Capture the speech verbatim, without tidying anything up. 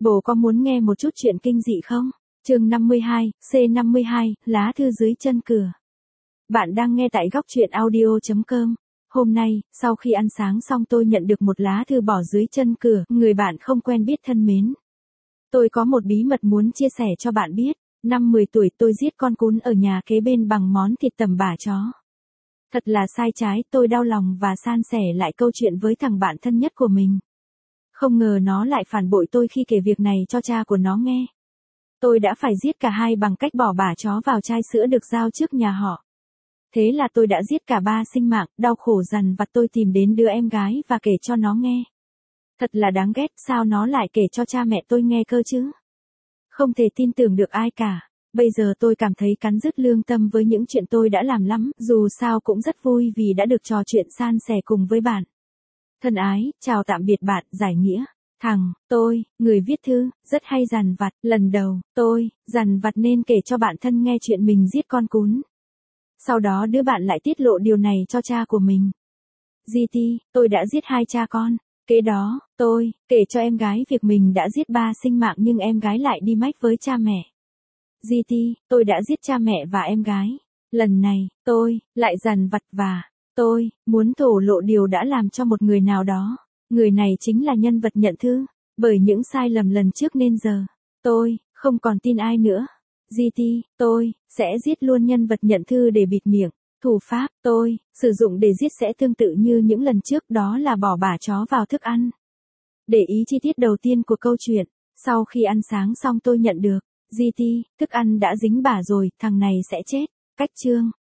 Bồ có muốn nghe một chút chuyện kinh dị không? Chương năm mươi hai, C năm mươi hai, lá thư dưới chân cửa. Bạn đang nghe tại góc truyện audio chấm com. Hôm nay, sau khi ăn sáng xong tôi nhận được một lá thư bỏ dưới chân cửa, người bạn không quen biết thân mến. Tôi có một bí mật muốn chia sẻ cho bạn biết. Năm mười tuổi tôi giết con cún ở nhà kế bên bằng món thịt tầm bả chó. Thật là sai trái, tôi đau lòng và san sẻ lại câu chuyện với thằng bạn thân nhất của mình. Không ngờ nó lại phản bội tôi khi kể việc này cho cha của nó nghe. Tôi đã phải giết cả hai bằng cách bỏ bả chó vào chai sữa được giao trước nhà họ. Thế là tôi đã giết cả ba sinh mạng, đau khổ dằn vặt tôi tìm đến đứa em gái và kể cho nó nghe. Thật là đáng ghét, sao nó lại kể cho cha mẹ tôi nghe cơ chứ? Không thể tin tưởng được ai cả. Bây giờ tôi cảm thấy cắn rứt lương tâm với những chuyện tôi đã làm lắm, dù sao cũng rất vui vì đã được trò chuyện san sẻ cùng với bạn. Thân ái, chào tạm biệt bạn, giải nghĩa. Thằng, tôi, người viết thư, rất hay dằn vặt, lần đầu, tôi, dằn vặt nên kể cho bạn thân nghe chuyện mình giết con cún. Sau đó đứa bạn lại tiết lộ điều này cho cha của mình. giê tê, tôi đã giết hai cha con. Kế đó, tôi, kể cho em gái việc mình đã giết ba sinh mạng nhưng em gái lại đi mách với cha mẹ. giê tê, tôi đã giết cha mẹ và em gái. Lần này, tôi, lại dằn vặt và, tôi, muốn thổ lộ điều đã làm cho một người nào đó. Người này chính là nhân vật nhận thư. Bởi những sai lầm lần trước nên giờ, tôi, không còn tin ai nữa. giê tê, tôi, sẽ giết luôn nhân vật nhận thư để bịt miệng. Thủ pháp, tôi, sử dụng để giết sẽ tương tự như những lần trước, đó là bỏ bả chó vào thức ăn. Để ý chi tiết đầu tiên của câu chuyện. Sau khi ăn sáng xong tôi nhận được, giê tê, thức ăn đã dính bả rồi, thằng này sẽ chết. Cách chương.